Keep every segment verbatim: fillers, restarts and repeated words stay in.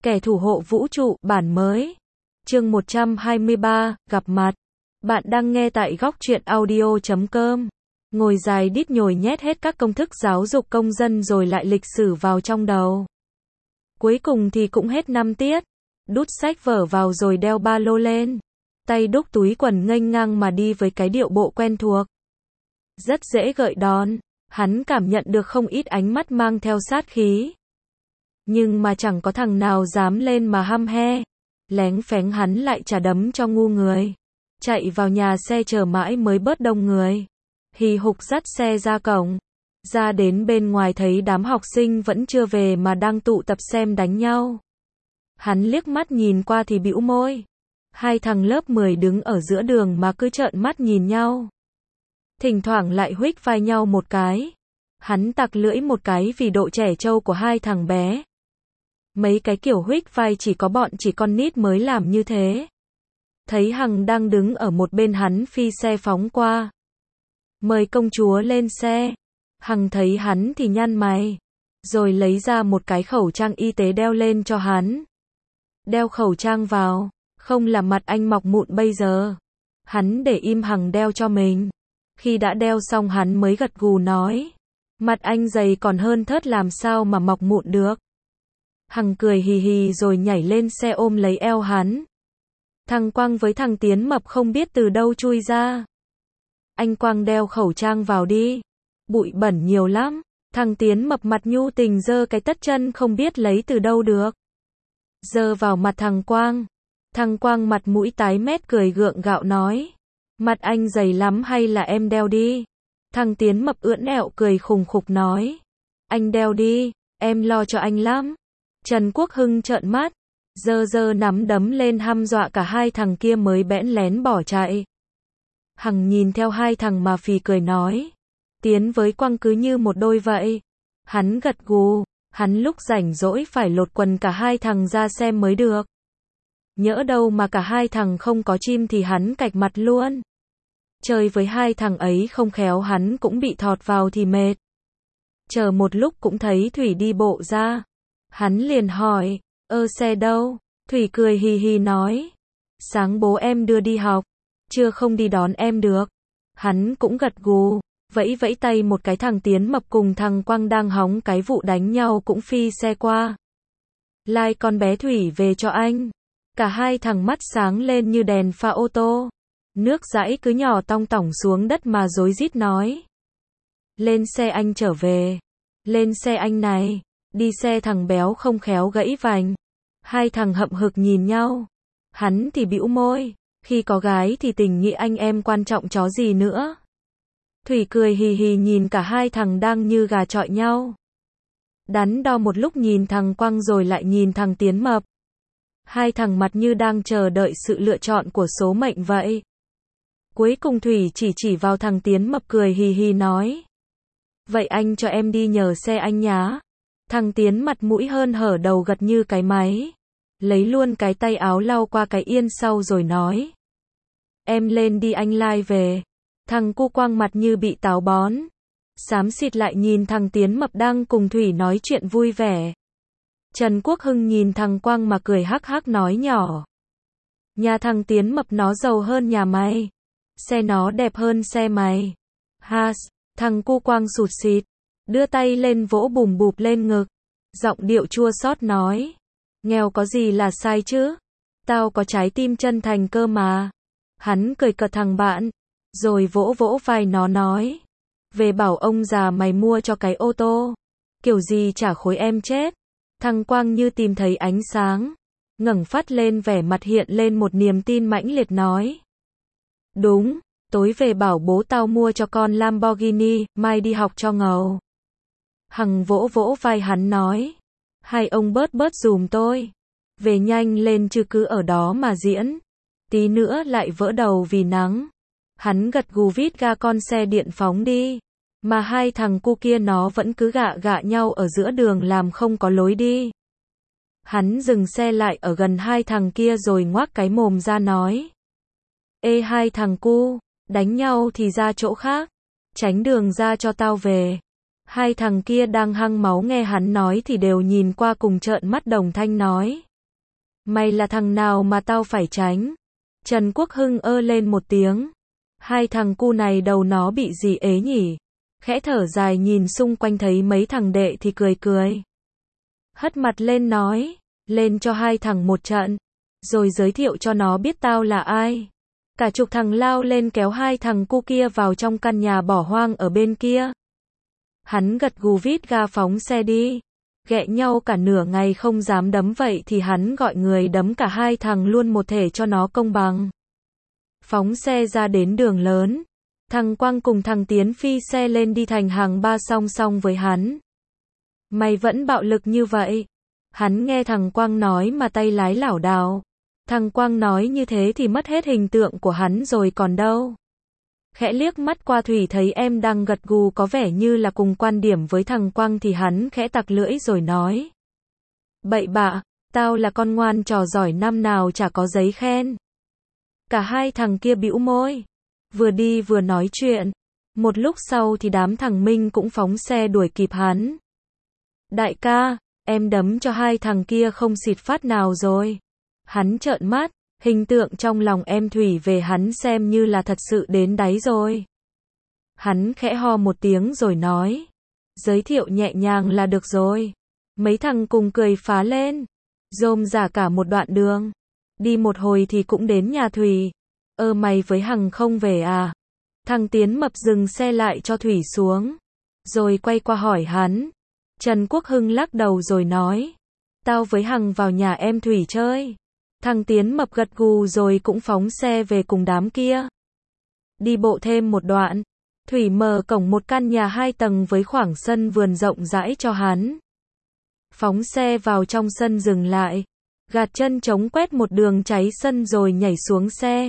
Kẻ thủ hộ vũ trụ, bản mới. Chương một trăm hai mươi ba, gặp mặt. Bạn đang nghe tại góc truyện audio chấm com. Ngồi dài đít nhồi nhét hết các công thức giáo dục công dân rồi lại lịch sử vào trong đầu. Cuối cùng thì cũng hết năm tiết. Đút sách vở vào rồi đeo ba lô lên. Tay đúc túi quần nghênh ngang mà đi với cái điệu bộ quen thuộc. Rất dễ gợi đón. Hắn cảm nhận được không ít ánh mắt mang theo sát khí. Nhưng mà chẳng có thằng nào dám lên mà hăm he. Lén phén hắn lại trả đấm cho ngu người. Chạy vào nhà xe chờ mãi mới bớt đông người. Hì hục dắt xe ra cổng. Ra đến bên ngoài thấy đám học sinh vẫn chưa về mà đang tụ tập xem đánh nhau. Hắn liếc mắt nhìn qua thì bĩu môi. Hai thằng lớp mười đứng ở giữa đường mà cứ trợn mắt nhìn nhau. Thỉnh thoảng lại huých vai nhau một cái. Hắn tặc lưỡi một cái vì độ trẻ trâu của hai thằng bé. Mấy cái kiểu huých vai chỉ có bọn chỉ con nít mới làm như thế. Thấy Hằng đang đứng ở một bên hắn phi xe phóng qua. Mời công chúa lên xe. Hằng thấy hắn thì nhăn mày. Rồi lấy ra một cái khẩu trang y tế đeo lên cho hắn. Đeo khẩu trang vào. Không là mặt anh mọc mụn bây giờ. Hắn để im Hằng đeo cho mình. Khi đã đeo xong hắn mới gật gù nói. Mặt anh dày còn hơn thớt làm sao mà mọc mụn được. Hằng cười hì hì rồi nhảy lên xe ôm lấy eo hắn. Thằng Quang với thằng Tiến mập không biết từ đâu chui ra. Anh Quang đeo khẩu trang vào đi. Bụi bẩn nhiều lắm. Thằng Tiến mập mặt nhu tình giơ cái tất chân không biết lấy từ đâu được. Giơ vào mặt thằng Quang. Thằng Quang mặt mũi tái mét cười gượng gạo nói. Mặt anh dày lắm hay là em đeo đi. Thằng Tiến mập ưỡn ẹo cười khùng khục nói. Anh đeo đi, em lo cho anh lắm. Trần Quốc Hưng trợn mắt. Giơ giơ nắm đấm lên hăm dọa cả hai thằng kia mới bẽn lén bỏ chạy. Hằng nhìn theo hai thằng mà phì cười nói. Tiến với Quang cứ như một đôi vậy. Hắn gật gù. Hắn lúc rảnh rỗi phải lột quần cả hai thằng ra xem mới được. Nhỡ đâu mà cả hai thằng không có chim thì hắn cạch mặt luôn. Chơi với hai thằng ấy không khéo hắn cũng bị thọt vào thì mệt. Chờ một lúc cũng thấy Thủy đi bộ ra. Hắn liền hỏi, ơ xe đâu? Thủy cười hì hì nói. Sáng bố em đưa đi học. Chưa không đi đón em được. Hắn cũng gật gù. Vẫy vẫy tay một cái thằng Tiến mập cùng thằng Quang đang hóng cái vụ đánh nhau cũng phi xe qua. Lai con bé Thủy về cho anh. Cả hai thằng mắt sáng lên như đèn pha ô tô. Nước dãi cứ nhỏ tong tỏng xuống đất mà rối rít nói. Lên xe anh trở về. Lên xe anh này. Đi xe thằng béo không khéo gãy vành. Hai thằng hậm hực nhìn nhau. Hắn thì bĩu môi. Khi có gái thì tình nghĩa anh em quan trọng chó gì nữa. Thủy cười hì hì nhìn cả hai thằng đang như gà chọi nhau. Đắn đo một lúc nhìn thằng Quang rồi lại nhìn thằng Tiến mập. Hai thằng mặt như đang chờ đợi sự lựa chọn của số mệnh vậy. Cuối cùng Thủy chỉ chỉ vào thằng Tiến mập cười hì hì nói. Vậy anh cho em đi nhờ xe anh nhá. Thằng Tiến mặt mũi hơn hở đầu gật như cái máy. Lấy luôn cái tay áo lau qua cái yên sau rồi nói. Em lên đi anh lai về. Thằng cu Quang mặt như bị táo bón. Xám xịt lại nhìn thằng Tiến mập đang cùng Thủy nói chuyện vui vẻ. Trần Quốc Hưng nhìn thằng Quang mà cười hắc hắc nói nhỏ. Nhà thằng Tiến mập nó giàu hơn nhà mày. Xe nó đẹp hơn xe mày. Has, thằng cu Quang sụt xịt. Đưa tay lên vỗ bùm bụp lên ngực. Giọng điệu chua xót nói. Nghèo có gì là sai chứ? Tao có trái tim chân thành cơ mà. Hắn cười cợt thằng bạn. Rồi vỗ vỗ vai nó nói. Về bảo ông già mày mua cho cái ô tô. Kiểu gì chả khối em chết. Thằng Quang như tìm thấy ánh sáng. Ngẩng phát lên vẻ mặt hiện lên một niềm tin mãnh liệt nói. Đúng, tối về bảo bố tao mua cho con Lamborghini, mai đi học cho ngầu. Hằng vỗ vỗ vai hắn nói. Hai ông bớt bớt dùm tôi. Về nhanh lên chứ cứ ở đó mà diễn. Tí nữa lại vỡ đầu vì nắng. Hắn gật gù vít ga con xe điện phóng đi. Mà hai thằng cu kia nó vẫn cứ gạ gạ nhau ở giữa đường làm không có lối đi. Hắn dừng xe lại ở gần hai thằng kia rồi ngoác cái mồm ra nói. Ê hai thằng cu, đánh nhau thì ra chỗ khác. Tránh đường ra cho tao về. Hai thằng kia đang hăng máu nghe hắn nói thì đều nhìn qua cùng trợn mắt đồng thanh nói. Mày là thằng nào mà tao phải tránh? Trần Quốc Hưng ơ lên một tiếng. Hai thằng cu này đầu nó bị gì ế nhỉ? Khẽ thở dài nhìn xung quanh thấy mấy thằng đệ thì cười cười. Hất mặt lên nói, lên cho hai thằng một trận, rồi giới thiệu cho nó biết tao là ai. Cả chục thằng lao lên kéo hai thằng cu kia vào trong căn nhà bỏ hoang ở bên kia. Hắn gật gù vít ga phóng xe đi. Ghẹ nhau cả nửa ngày không dám đấm vậy thì hắn gọi người đấm cả hai thằng luôn một thể cho nó công bằng. Phóng xe ra đến đường lớn. Thằng Quang cùng thằng Tiến phi xe lên đi thành hàng ba song song với hắn. Mày vẫn bạo lực như vậy. Hắn nghe thằng Quang nói mà tay lái lảo đảo. Thằng Quang nói như thế thì mất hết hình tượng của hắn rồi còn đâu. Khẽ liếc mắt qua Thủy thấy em đang gật gù có vẻ như là cùng quan điểm với thằng Quang thì hắn khẽ tặc lưỡi rồi nói. Bậy bạ, tao là con ngoan trò giỏi năm nào chả có giấy khen. Cả hai thằng kia bĩu môi. Vừa đi vừa nói chuyện. Một lúc sau thì đám thằng Minh cũng phóng xe đuổi kịp hắn. Đại ca, em đấm cho hai thằng kia không xịt phát nào rồi. Hắn trợn mắt, hình tượng trong lòng em Thủy về hắn xem như là thật sự đến đáy rồi. Hắn khẽ ho một tiếng rồi nói. Giới thiệu nhẹ nhàng là được rồi. Mấy thằng cùng cười phá lên. Rôm rả cả một đoạn đường. Đi một hồi thì cũng đến nhà Thủy. Ơ mày với Hằng không về à? Thằng Tiến mập dừng xe lại cho Thủy xuống. Rồi quay qua hỏi hắn. Trần Quốc Hưng lắc đầu rồi nói. Tao với Hằng vào nhà em Thủy chơi. Thằng Tiến mập gật gù rồi cũng phóng xe về cùng đám kia. Đi bộ thêm một đoạn. Thủy mở cổng một căn nhà hai tầng với khoảng sân vườn rộng rãi cho hắn. Phóng xe vào trong sân dừng lại. Gạt chân trống quét một đường cháy sân rồi nhảy xuống xe.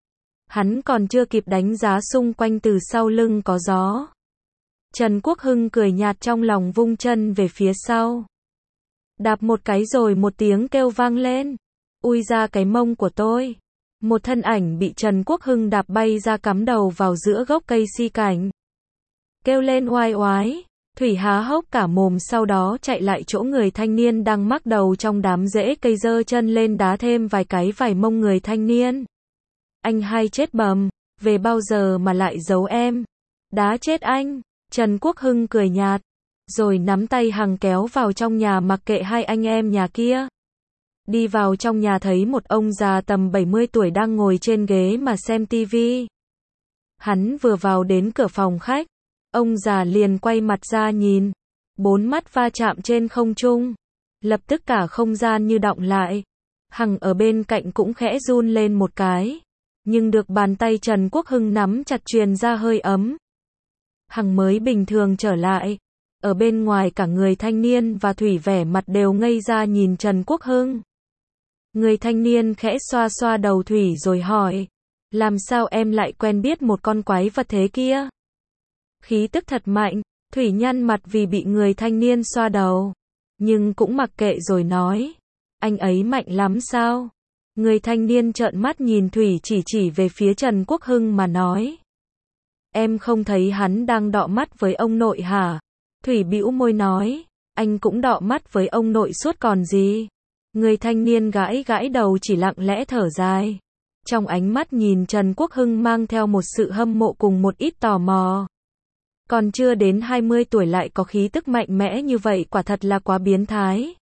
Hắn còn chưa kịp đánh giá xung quanh từ sau lưng có gió. Trần Quốc Hưng cười nhạt trong lòng vung chân về phía sau. Đạp một cái rồi một tiếng kêu vang lên. Ui ra cái mông của tôi. Một thân ảnh bị Trần Quốc Hưng đạp bay ra cắm đầu vào giữa gốc cây si cảnh. Kêu lên oai oái. Thủy há hốc cả mồm sau đó chạy lại chỗ người thanh niên đang mắc đầu trong đám rễ cây giơ chân lên đá thêm vài cái vài mông người thanh niên. Anh hai chết bầm, về bao giờ mà lại giấu em? Đá chết anh. Trần Quốc Hưng cười nhạt, rồi nắm tay Hằng kéo vào trong nhà mặc kệ hai anh em nhà kia. Đi vào trong nhà thấy một ông già tầm bảy mươi tuổi đang ngồi trên ghế mà xem tivi. Hắn vừa vào đến cửa phòng khách, ông già liền quay mặt ra nhìn, bốn mắt va chạm trên không trung, lập tức cả không gian như đọng lại. Hằng ở bên cạnh cũng khẽ run lên một cái, nhưng được bàn tay Trần Quốc Hưng nắm chặt truyền ra hơi ấm. Hằng mới bình thường trở lại. Ở bên ngoài cả người thanh niên và Thủy vẻ mặt đều ngây ra nhìn Trần Quốc Hưng. Người thanh niên khẽ xoa xoa đầu Thủy rồi hỏi, làm sao em lại quen biết một con quái vật thế kia? Khí tức thật mạnh, Thủy nhăn mặt vì bị người thanh niên xoa đầu, nhưng cũng mặc kệ rồi nói, anh ấy mạnh lắm sao? Người thanh niên trợn mắt nhìn Thủy chỉ chỉ về phía Trần Quốc Hưng mà nói, em không thấy hắn đang đọ mắt với ông nội hả? Thủy bĩu môi nói, anh cũng đọ mắt với ông nội suốt còn gì? Người thanh niên gãi gãi đầu chỉ lặng lẽ thở dài. Trong ánh mắt nhìn Trần Quốc Hưng mang theo một sự hâm mộ cùng một ít tò mò. Còn chưa đến hai mươi tuổi lại có khí tức mạnh mẽ như vậy quả thật là quá biến thái.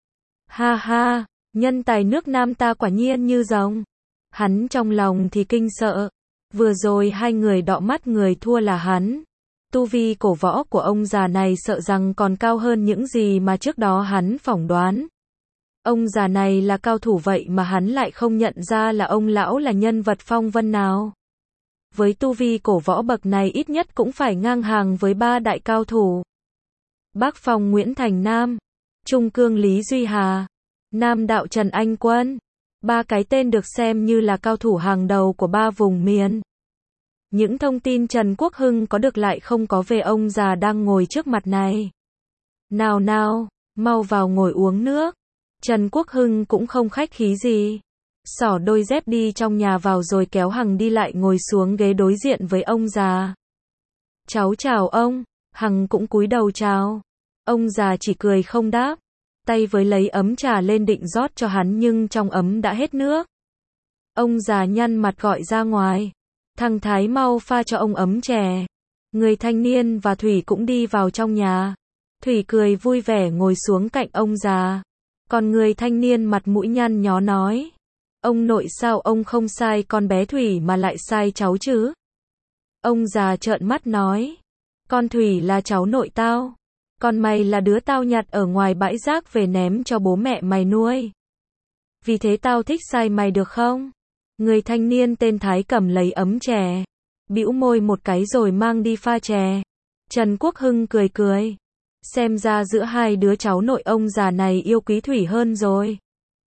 Ha ha, nhân tài nước Nam ta quả nhiên như rồng. Hắn trong lòng thì kinh sợ. Vừa rồi hai người đọ mắt người thua là hắn. Tu vi cổ võ của ông già này sợ rằng còn cao hơn những gì mà trước đó hắn phỏng đoán. Ông già này là cao thủ vậy mà hắn lại không nhận ra là ông lão là nhân vật phong vân nào. Với tu vi cổ võ bậc này ít nhất cũng phải ngang hàng với ba đại cao thủ. Bắc Phong Nguyễn Thành Nam, Trung Cương Lý Duy Hà, Nam Đạo Trần Anh Quân. Ba cái tên được xem như là cao thủ hàng đầu của ba vùng miền. Những thông tin Trần Quốc Hưng có được lại không có về ông già đang ngồi trước mặt này. Nào nào, mau vào ngồi uống nước. Trần Quốc Hưng cũng không khách khí gì. Xỏ đôi dép đi trong nhà vào rồi kéo Hằng đi lại ngồi xuống ghế đối diện với ông già. Cháu chào ông. Hằng cũng cúi đầu chào. Ông già chỉ cười không đáp. tay với lấy ấm trà lên định rót cho hắn nhưng trong ấm đã hết nước. Ông già nhăn mặt gọi ra ngoài. Thằng Thái mau pha cho ông ấm chè. Người thanh niên và Thủy cũng đi vào trong nhà. Thủy cười vui vẻ ngồi xuống cạnh ông già. Còn người thanh niên mặt mũi nhăn nhó nói. Ông nội sao ông không sai con bé Thủy mà lại sai cháu chứ? Ông già trợn mắt nói. Con Thủy là cháu nội tao. Còn mày là đứa tao nhặt ở ngoài bãi rác về ném cho bố mẹ mày nuôi. Vì thế tao thích sai mày được không? Người thanh niên tên Thái cầm lấy ấm chè. Bĩu môi một cái rồi mang đi pha chè. Trần Quốc Hưng cười cười. Xem ra giữa hai đứa cháu nội ông già này yêu quý Thủy hơn rồi.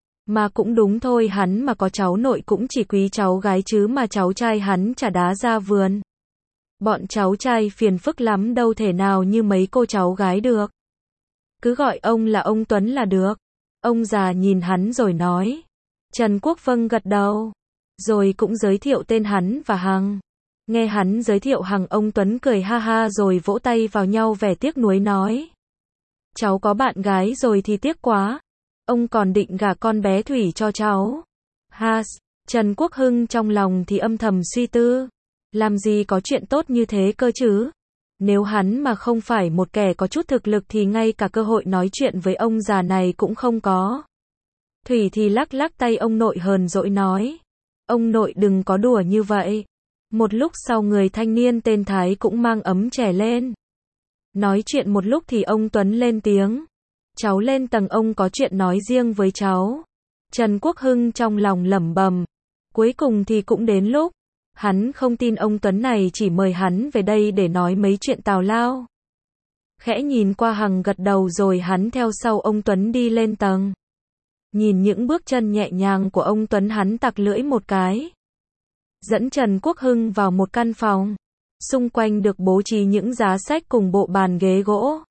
Mà cũng đúng thôi, hắn mà có cháu nội cũng chỉ quý cháu gái chứ mà cháu trai hắn chả đá ra vườn. Bọn cháu trai phiền phức lắm, đâu thể nào như mấy cô cháu gái được. Cứ gọi ông là ông Tuấn là được. Ông già nhìn hắn rồi nói. Trần Quốc vâng gật đầu. Rồi cũng giới thiệu tên hắn và Hằng. Nghe hắn giới thiệu Hằng, ông Tuấn cười ha ha rồi vỗ tay vào nhau vẻ tiếc nuối nói. Cháu có bạn gái rồi thì tiếc quá. Ông còn định gả con bé Thủy cho cháu. Ha, Trần Quốc Hưng trong lòng thì âm thầm suy tư. Làm gì có chuyện tốt như thế cơ chứ? Nếu hắn mà không phải một kẻ có chút thực lực thì ngay cả cơ hội nói chuyện với ông già này cũng không có. Thủy thì lắc lắc tay ông nội hờn dỗi nói. Ông nội đừng có đùa như vậy. Một lúc sau người thanh niên tên Thái cũng mang ấm chè lên. Nói chuyện một lúc thì ông Tuấn lên tiếng. Cháu lên tầng, ông có chuyện nói riêng với cháu. Trần Quốc Hưng trong lòng lẩm bẩm. Cuối cùng thì cũng đến lúc. Hắn không tin ông Tuấn này chỉ mời hắn về đây để nói mấy chuyện tào lao. Khẽ nhìn qua Hằng gật đầu rồi hắn theo sau ông Tuấn đi lên tầng. Nhìn những bước chân nhẹ nhàng của ông Tuấn, hắn tặc lưỡi một cái. Dẫn Trần Quốc Hưng vào một căn phòng. Xung quanh được bố trí những giá sách cùng bộ bàn ghế gỗ.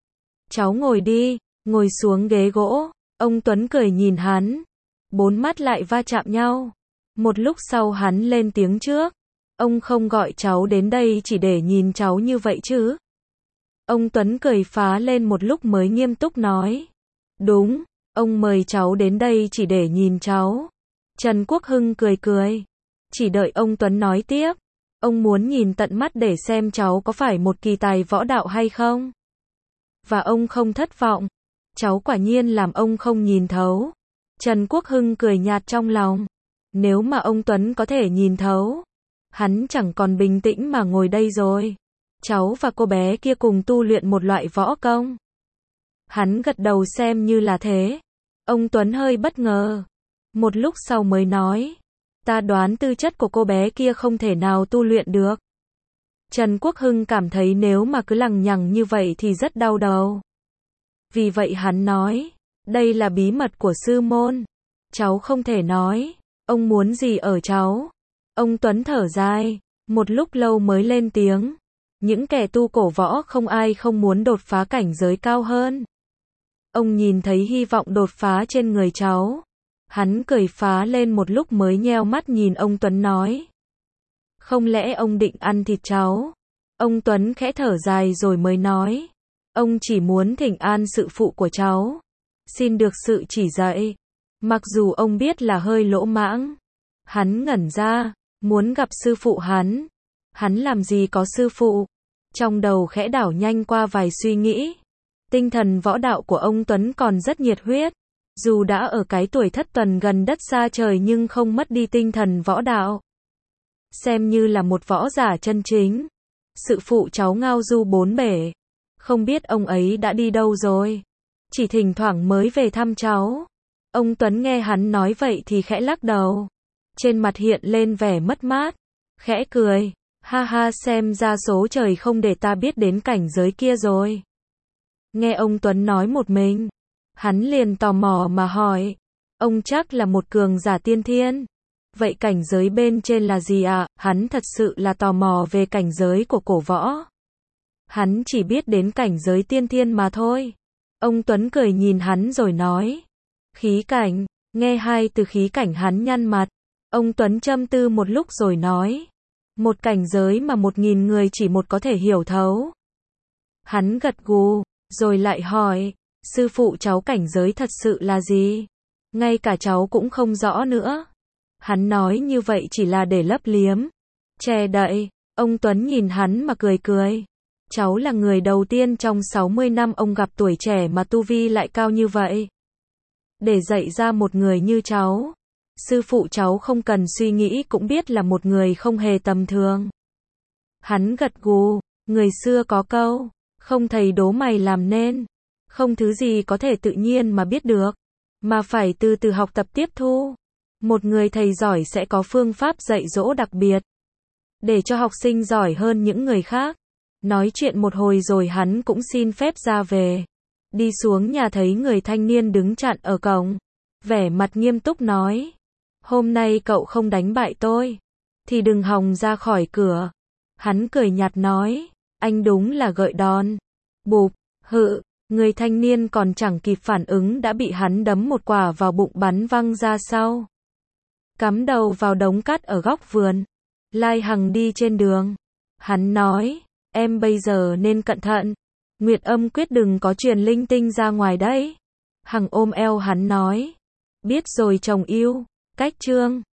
Cháu ngồi đi. Ngồi xuống ghế gỗ. Ông Tuấn cười nhìn hắn. Bốn mắt lại va chạm nhau. Một lúc sau hắn lên tiếng trước. Ông không gọi cháu đến đây chỉ để nhìn cháu như vậy chứ? Ông Tuấn cười phá lên một lúc mới nghiêm túc nói. Đúng, ông mời cháu đến đây chỉ để nhìn cháu. Trần Quốc Hưng cười cười. Chỉ đợi ông Tuấn nói tiếp. Ông muốn nhìn tận mắt để xem cháu có phải một kỳ tài võ đạo hay không. Và ông không thất vọng. Cháu quả nhiên làm ông không nhìn thấu. Trần Quốc Hưng cười nhạt trong lòng. Nếu mà ông Tuấn có thể nhìn thấu, hắn chẳng còn bình tĩnh mà ngồi đây rồi. Cháu và cô bé kia cùng tu luyện một loại võ công. Hắn gật đầu xem như là thế. Ông Tuấn hơi bất ngờ. Một lúc sau mới nói. Ta đoán tư chất của cô bé kia không thể nào tu luyện được. Trần Quốc Hưng cảm thấy nếu mà cứ lằng nhằng như vậy thì rất đau đầu. Vì vậy hắn nói. Đây là bí mật của sư môn. Cháu không thể nói. Ông muốn gì ở cháu? Ông Tuấn thở dài. Một lúc lâu mới lên tiếng. Những kẻ tu cổ võ không ai không muốn đột phá cảnh giới cao hơn. Ông nhìn thấy hy vọng đột phá trên người cháu. Hắn cười phá lên một lúc mới nheo mắt nhìn ông Tuấn nói. Không lẽ ông định ăn thịt cháu? Ông Tuấn khẽ thở dài rồi mới nói. Ông chỉ muốn thỉnh an sự phụ của cháu. Xin được sự chỉ dạy. Mặc dù ông biết là hơi lỗ mãng. Hắn ngẩn ra. Muốn gặp sư phụ hắn. Hắn làm gì có sư phụ. Trong đầu khẽ đảo nhanh qua vài suy nghĩ. Tinh thần võ đạo của ông Tuấn còn rất nhiệt huyết. Dù đã ở cái tuổi thất tuần gần đất xa trời nhưng không mất đi tinh thần võ đạo. Xem như là một võ giả chân chính. Sự phụ cháu ngao du bốn bể. Không biết ông ấy đã đi đâu rồi. Chỉ thỉnh thoảng mới về thăm cháu. Ông Tuấn nghe hắn nói vậy thì khẽ lắc đầu. Trên mặt hiện lên vẻ mất mát. Khẽ cười. Ha ha, xem ra số trời không để ta biết đến cảnh giới kia rồi. Nghe ông Tuấn nói một mình. Hắn liền tò mò mà hỏi. Ông chắc là một cường giả tiên thiên. Vậy cảnh giới bên trên là gì ạ? À? Hắn thật sự là tò mò về cảnh giới của cổ võ. Hắn chỉ biết đến cảnh giới tiên thiên mà thôi. Ông Tuấn cười nhìn hắn rồi nói. Khí cảnh. Nghe hai từ khí cảnh hắn nhăn mặt. Ông Tuấn châm tư một lúc rồi nói. Một cảnh giới mà một nghìn người chỉ một có thể hiểu thấu. Hắn gật gù, rồi lại hỏi. Sư phụ cháu cảnh giới thật sự là gì? Ngay cả cháu cũng không rõ nữa. Hắn nói như vậy chỉ là để lấp liếm, che đậy. Ông Tuấn nhìn hắn mà cười cười. Cháu là người đầu tiên trong sáu mươi năm ông gặp tuổi trẻ mà tu vi lại cao như vậy. Để dạy ra một người như cháu, sư phụ cháu không cần suy nghĩ cũng biết là một người không hề tầm thường. Hắn gật gù, người xưa có câu, không thầy đố mày làm nên. Không thứ gì có thể tự nhiên mà biết được, mà phải từ từ học tập tiếp thu. Một người thầy giỏi sẽ có phương pháp dạy dỗ đặc biệt, để cho học sinh giỏi hơn những người khác. Nói chuyện một hồi rồi hắn cũng xin phép ra về. Đi xuống nhà thấy người thanh niên đứng chặn ở cổng, vẻ mặt nghiêm túc nói: hôm nay cậu không đánh bại tôi, thì đừng hòng ra khỏi cửa. Hắn cười nhạt nói: anh đúng là gợi đòn. Bụp, hự, người thanh niên còn chẳng kịp phản ứng đã bị hắn đấm một quả vào bụng bắn văng ra sau. Cắm đầu vào đống cát ở góc vườn. Lai Hằng đi trên đường. Hắn nói: em bây giờ nên cẩn thận. Nguyệt Âm quyết đừng có truyền linh tinh ra ngoài đấy. Hằng ôm eo hắn nói: biết rồi chồng yêu. Cách chương